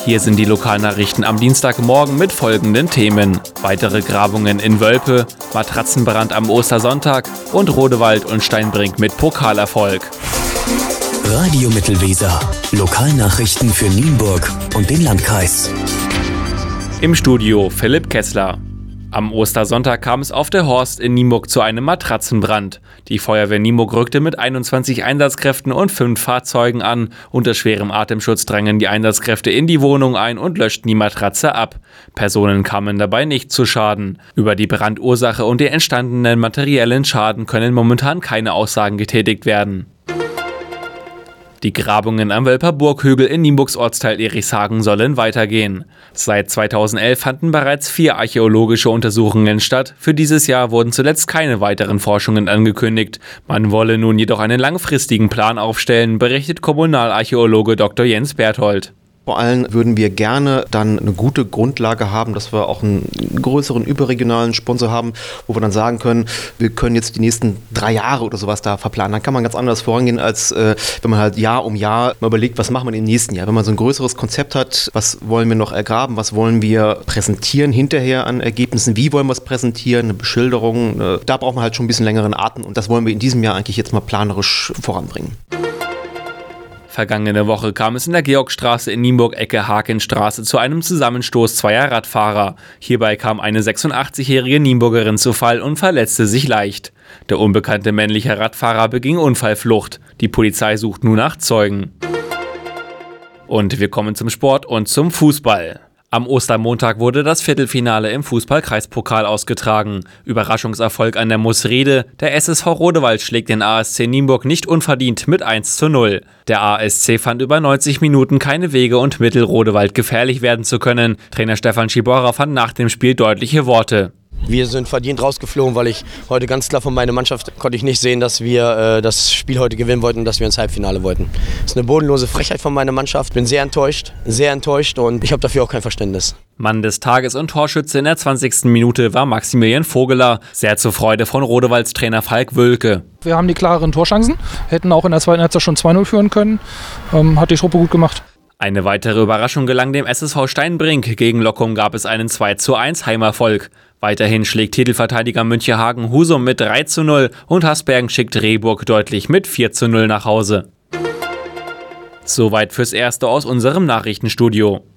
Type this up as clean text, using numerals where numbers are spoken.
Hier sind die Lokalnachrichten am Dienstagmorgen mit folgenden Themen. Weitere Grabungen in Wölpe, Matratzenbrand am Ostersonntag und Rodewald und Steinbrink mit Pokalerfolg. Radio Mittelweser. Lokalnachrichten für Nienburg und den Landkreis. Im Studio Philipp Kessler. Am Ostersonntag kam es auf der Horst in Nienburg zu einem Matratzenbrand. Die Feuerwehr Nienburg rückte mit 21 Einsatzkräften und 5 Fahrzeugen an. Unter schwerem Atemschutz drangen die Einsatzkräfte in die Wohnung ein und löschten die Matratze ab. Personen kamen dabei nicht zu Schaden. Über die Brandursache und den entstandenen materiellen Schaden können momentan keine Aussagen getätigt werden. Die Grabungen am Wölper Burghügel in Nienburgs Ortsteil Erichshagen sollen weitergehen. Seit 2011 fanden bereits 4 archäologische Untersuchungen statt. Für dieses Jahr wurden zuletzt keine weiteren Forschungen angekündigt. Man wolle nun jedoch einen langfristigen Plan aufstellen, berichtet Kommunalarchäologe Dr. Jens Berthold. Vor allem würden wir gerne dann eine gute Grundlage haben, dass wir auch einen größeren überregionalen Sponsor haben, wo wir dann sagen können, wir können jetzt die nächsten 3 Jahre oder sowas da verplanen. Dann kann man ganz anders vorangehen, als wenn man halt Jahr um Jahr mal überlegt, was machen wir im nächsten Jahr. Wenn man so ein größeres Konzept hat, was wollen wir noch ergraben, was wollen wir präsentieren hinterher an Ergebnissen, wie wollen wir es präsentieren, eine Beschilderung, da braucht man halt schon ein bisschen längeren Atem und das wollen wir in diesem Jahr eigentlich jetzt mal planerisch voranbringen. Vergangene Woche kam es in der Georgstraße in Nienburg Ecke Hakenstraße zu einem Zusammenstoß zweier Radfahrer. Hierbei kam eine 86-jährige Nienburgerin zu Fall und verletzte sich leicht. Der unbekannte männliche Radfahrer beging Unfallflucht. Die Polizei sucht nun nach Zeugen. Und wir kommen zum Sport und zum Fußball. Am Ostermontag wurde das Viertelfinale im Fußball-Kreispokal ausgetragen. Überraschungserfolg an der Musrede. Der SSV Rodewald schlägt den ASC Nienburg nicht unverdient mit 1:0. Der ASC fand über 90 Minuten keine Wege und Mittel, Rodewald gefährlich werden zu können. Trainer Stefan Schibora fand nach dem Spiel deutliche Worte. Wir sind verdient rausgeflogen, weil ich heute ganz klar von meiner Mannschaft konnte ich nicht sehen, dass wir das Spiel heute gewinnen wollten und dass wir ins Halbfinale wollten. Das ist eine bodenlose Frechheit von meiner Mannschaft. Bin sehr enttäuscht und ich habe dafür auch kein Verständnis. Mann des Tages und Torschütze in der 20. Minute war Maximilian Vogeler, sehr zur Freude von Rodewalds Trainer Falk Wölke. Wir haben die klareren Torchancen, hätten auch in der zweiten Halbzeit schon 2:0 führen können, hat die Truppe gut gemacht. Eine weitere Überraschung gelang dem SSV Steinbrink. Gegen Loccum gab es einen 2:1 Heimerfolg. Weiterhin schlägt Titelverteidiger Münchehagen Husum mit 3:0 und Hasbergen schickt Rehburg deutlich mit 4:0 nach Hause. Soweit fürs Erste aus unserem Nachrichtenstudio.